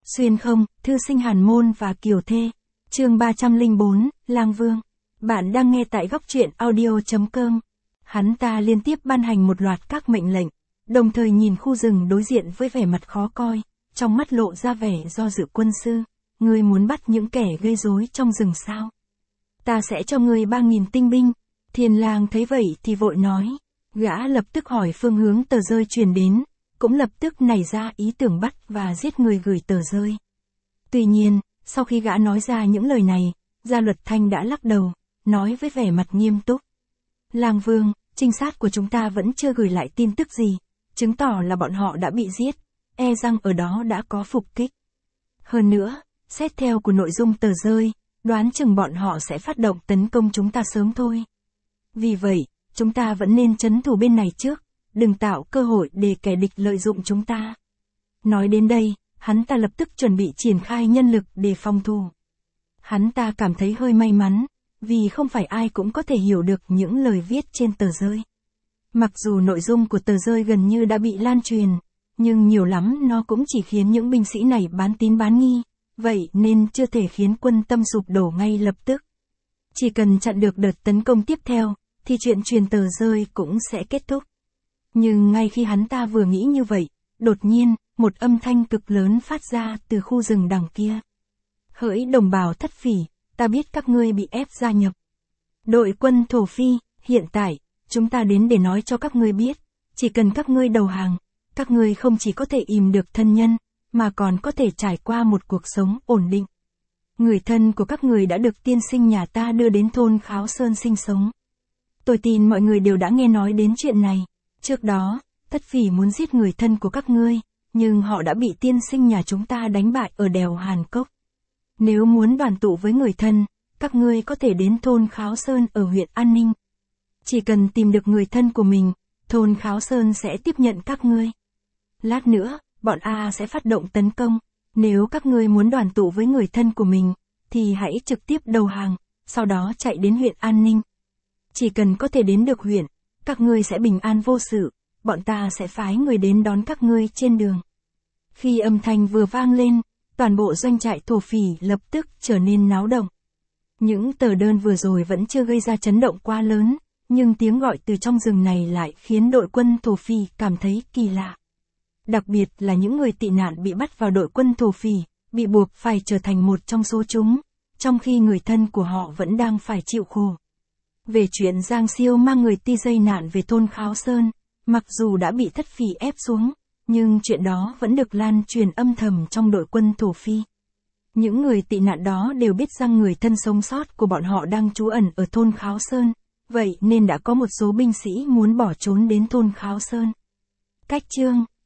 Xuyên không, thư sinh Hàn Môn và Kiều Thê. Chương 304, Lang Vương. Bạn đang nghe tại góc truyện audio.com. Hắn ta liên tiếp ban hành một loạt các mệnh lệnh, đồng thời nhìn khu rừng đối diện với vẻ mặt khó coi, trong mắt lộ ra vẻ do dự. Quân sư, ngươi muốn bắt những kẻ gây rối trong rừng sao? Ta sẽ cho ngươi 3.000 tinh binh. Thiên Lang thấy vậy thì vội nói. Gã lập tức hỏi phương hướng tờ rơi truyền đến, cũng lập tức nảy ra ý tưởng bắt và giết người gửi tờ rơi. Tuy nhiên, sau khi gã nói ra những lời này, Gia Luật Thanh đã lắc đầu, nói với vẻ mặt nghiêm túc. Lang Vương, trinh sát của chúng ta vẫn chưa gửi lại tin tức gì, chứng tỏ là bọn họ đã bị giết, e rằng ở đó đã có phục kích. Hơn nữa, xét theo của nội dung tờ rơi, đoán chừng bọn họ sẽ phát động tấn công chúng ta sớm thôi. Vì vậy, chúng ta vẫn nên trấn thủ bên này trước, đừng tạo cơ hội để kẻ địch lợi dụng chúng ta. Nói đến đây, hắn ta lập tức chuẩn bị triển khai nhân lực để phòng thủ. Hắn ta cảm thấy hơi may mắn, vì không phải ai cũng có thể hiểu được những lời viết trên tờ rơi. Mặc dù nội dung của tờ rơi gần như đã bị lan truyền, nhưng nhiều lắm nó cũng chỉ khiến những binh sĩ này bán tín bán nghi, vậy nên chưa thể khiến quân Tâm sụp đổ ngay lập tức. Chỉ cần chặn được đợt tấn công tiếp theo, thì chuyện truyền tờ rơi cũng sẽ kết thúc. Nhưng ngay khi hắn ta vừa nghĩ như vậy, đột nhiên, một âm thanh cực lớn phát ra từ khu rừng đằng kia. Hỡi đồng bào Thất Phỉ, ta biết các ngươi bị ép gia nhập đội quân Thổ Phi, hiện tại, chúng ta đến để nói cho các ngươi biết, chỉ cần các ngươi đầu hàng, các ngươi không chỉ có thể ìm được thân nhân, mà còn có thể trải qua một cuộc sống ổn định. Người thân của các người đã được tiên sinh nhà ta đưa đến thôn Kháo Sơn sinh sống. Tôi tin mọi người đều đã nghe nói đến chuyện này. Trước đó, Thất Phỉ muốn giết người thân của các ngươi, nhưng họ đã bị tiên sinh nhà chúng ta đánh bại ở đèo Hàn Cốc. Nếu muốn đoàn tụ với người thân, các ngươi có thể đến thôn Kháo Sơn ở huyện An Ninh. Chỉ cần tìm được người thân của mình, thôn Kháo Sơn sẽ tiếp nhận các ngươi. Lát nữa, bọn A sẽ phát động tấn công. Nếu các ngươi muốn đoàn tụ với người thân của mình, thì hãy trực tiếp đầu hàng, sau đó chạy đến huyện An Ninh. Chỉ cần có thể đến được huyện, các ngươi sẽ bình an vô sự, bọn ta sẽ phái người đến đón các ngươi trên đường. Khi âm thanh vừa vang lên, toàn bộ doanh trại Thổ Phỉ lập tức trở nên náo động. Những tờ đơn vừa rồi vẫn chưa gây ra chấn động quá lớn, nhưng tiếng gọi từ trong rừng này lại khiến đội quân Thổ Phỉ cảm thấy kỳ lạ. Đặc biệt là những người tị nạn bị bắt vào đội quân Thổ Phỉ, bị buộc phải trở thành một trong số chúng, trong khi người thân của họ vẫn đang phải chịu khổ. Về chuyện Giang Siêu mang người ti dây nạn về thôn Kháo Sơn, mặc dù đã bị Thất Phỉ ép xuống, nhưng chuyện đó vẫn được lan truyền âm thầm trong đội quân Thổ Phi. Những người tị nạn đó đều biết rằng người thân sống sót của bọn họ đang trú ẩn ở thôn Kháo Sơn, vậy nên đã có một số binh sĩ muốn bỏ trốn đến thôn Kháo Sơn. Cách chương